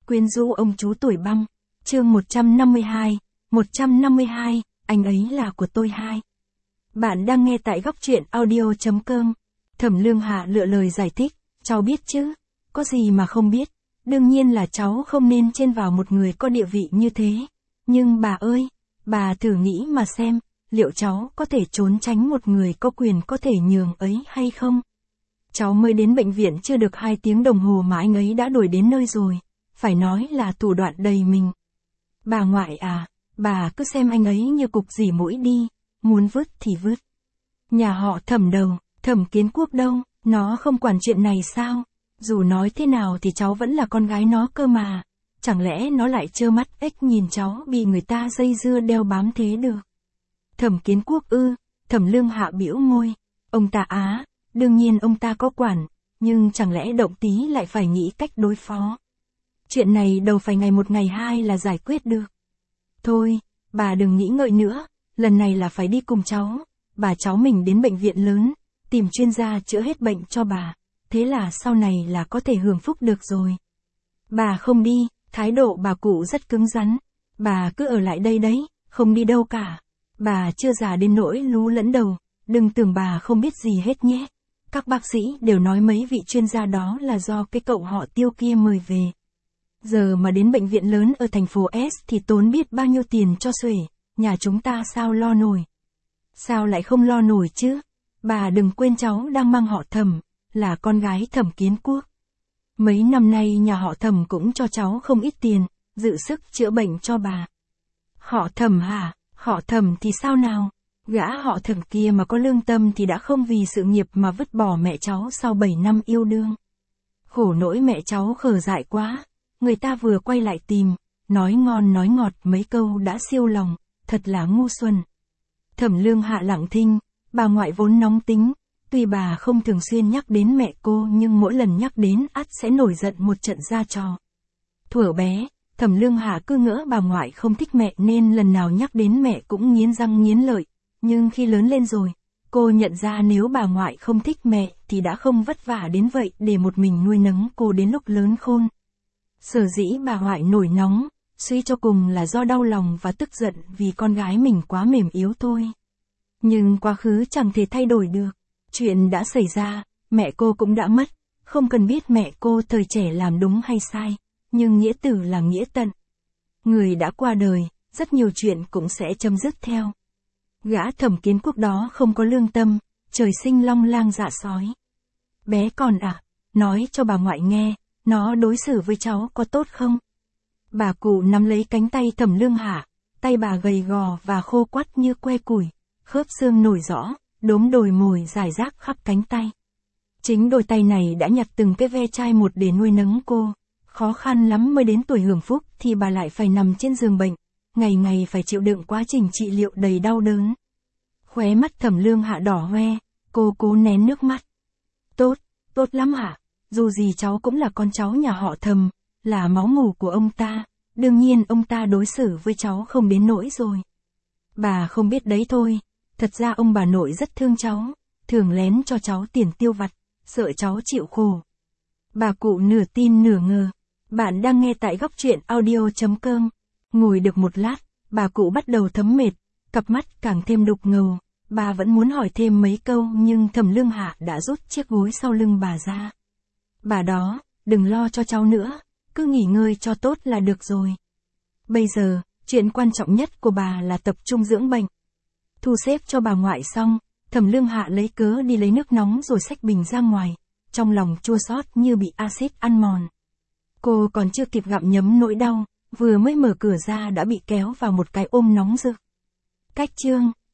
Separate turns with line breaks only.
Quyến rũ ông chú tuổi băng. Chương 152, anh ấy là của tôi hai. Bạn đang nghe tại góc truyện audio.com. Thẩm Lương Hạ lựa lời giải thích, cháu biết chứ, có gì mà không biết, đương nhiên là cháu không nên chen vào một người có địa vị như thế. Nhưng bà ơi, bà thử nghĩ mà xem, liệu cháu có thể trốn tránh một người có quyền có thể nhường ấy hay không? Cháu mới đến bệnh viện chưa được 2 tiếng đồng hồ mà anh ấy đã đuổi đến nơi rồi, phải nói là thủ đoạn đầy mình. Bà ngoại à, bà cứ xem anh ấy như cục dỉ mũi đi, muốn vứt thì vứt. Nhà họ Thẩm đâu, Thẩm Kiến Quốc đâu, nó không quản chuyện này sao? Dù nói thế nào thì cháu vẫn là con gái nó cơ mà, chẳng lẽ nó lại trơ mắt ếch nhìn cháu bị người ta dây dưa đeo bám thế được? Thẩm Kiến Quốc ư? Thẩm Lương Hạ bĩu môi, ông ta á, đương nhiên ông ta có quản, nhưng chẳng lẽ động tí lại phải nghĩ cách đối phó. Chuyện này đâu phải ngày một ngày hai là giải quyết được. Thôi, bà đừng nghĩ ngợi nữa, lần này là phải đi cùng cháu, bà cháu mình đến bệnh viện lớn, tìm chuyên gia chữa hết bệnh cho bà, thế là sau này là có thể hưởng phúc được rồi. Bà không đi, thái độ bà cụ rất cứng rắn, bà cứ ở lại đây đấy, không đi đâu cả. Bà chưa già đến nỗi lú lẫn đầu, đừng tưởng bà không biết gì hết nhé. Các bác sĩ đều nói mấy vị chuyên gia đó là do cái cậu họ Tiêu kia mời về. Giờ mà đến bệnh viện lớn ở thành phố S thì tốn biết bao nhiêu tiền cho xuể, nhà chúng ta sao lo nổi. Sao lại không lo nổi chứ? Bà đừng quên cháu đang mang họ Thẩm, là con gái Thẩm Kiến Quốc. Mấy năm nay nhà họ Thẩm cũng cho cháu không ít tiền, dự sức chữa bệnh cho bà. Họ Thẩm hả? Họ Thẩm thì sao nào? Gã họ Thẩm kia mà có lương tâm thì đã không vì sự nghiệp mà vứt bỏ mẹ cháu sau 7 năm yêu đương. Khổ nỗi mẹ cháu khờ dại quá, người ta vừa quay lại tìm, nói ngon nói ngọt mấy câu đã siêu lòng, thật là ngu xuẩn. Thẩm Lương Hạ lặng thinh, bà ngoại vốn nóng tính, tuy bà không thường xuyên nhắc đến mẹ cô nhưng mỗi lần nhắc đến ắt sẽ nổi giận một trận ra trò. Thuở bé, Thẩm Lương Hạ cứ ngỡ bà ngoại không thích mẹ nên lần nào nhắc đến mẹ cũng nghiến răng nghiến lợi, nhưng khi lớn lên rồi, cô nhận ra nếu bà ngoại không thích mẹ thì đã không vất vả đến vậy để một mình nuôi nấng cô đến lúc lớn khôn. Sở dĩ bà ngoại nổi nóng, suy cho cùng là do đau lòng và tức giận vì con gái mình quá mềm yếu thôi. Nhưng quá khứ chẳng thể thay đổi được, chuyện đã xảy ra, mẹ cô cũng đã mất, không cần biết mẹ cô thời trẻ làm đúng hay sai, nhưng nghĩa tử là nghĩa tận. Người đã qua đời, rất nhiều chuyện cũng sẽ chấm dứt theo. Gã Thẩm Kiến Quốc đó không có lương tâm, trời sinh long lang dạ sói. Bé con à, nói cho bà ngoại nghe, nó đối xử với cháu có tốt không? Bà cụ nắm lấy cánh tay Thẩm Lương Hạ, tay bà gầy gò và khô quắt như que củi, khớp xương nổi rõ, đốm đồi mồi rải rác khắp cánh tay. Chính đôi tay này đã nhặt từng cái ve chai một để nuôi nấng cô, khó khăn lắm mới đến tuổi hưởng phúc thì bà lại phải nằm trên giường bệnh, ngày ngày phải chịu đựng quá trình trị liệu đầy đau đớn. Khóe mắt Thẩm Lương Hạ đỏ hoe, cô cố nén nước mắt. Tốt lắm hả? Dù gì cháu cũng là con cháu nhà họ Thẩm, là máu mủ của ông ta, đương nhiên ông ta đối xử với cháu không đến nỗi rồi. Bà không biết đấy thôi, thật ra ông bà nội rất thương cháu, thường lén cho cháu tiền tiêu vặt, sợ cháu chịu khổ. Bà cụ nửa tin nửa ngờ. Bạn đang nghe tại góc truyện audio.com. Ngồi được một lát, bà cụ bắt đầu thấm mệt, cặp mắt càng thêm đục ngầu. Bà vẫn muốn hỏi thêm mấy câu nhưng Thẩm Lương Hạ đã rút chiếc gối sau lưng bà ra. Bà đó, đừng lo cho cháu nữa, cứ nghỉ ngơi cho tốt là được rồi. Bây giờ, chuyện quan trọng nhất của bà là tập trung dưỡng bệnh. Thu xếp cho bà ngoại xong, Thẩm Lương Hạ lấy cớ đi lấy nước nóng rồi xách bình ra ngoài, trong lòng chua xót như bị axit ăn mòn. Cô còn chưa kịp gặm nhấm nỗi đau, vừa mới mở cửa ra đã bị kéo vào một cái ôm nóng rực. Cách chương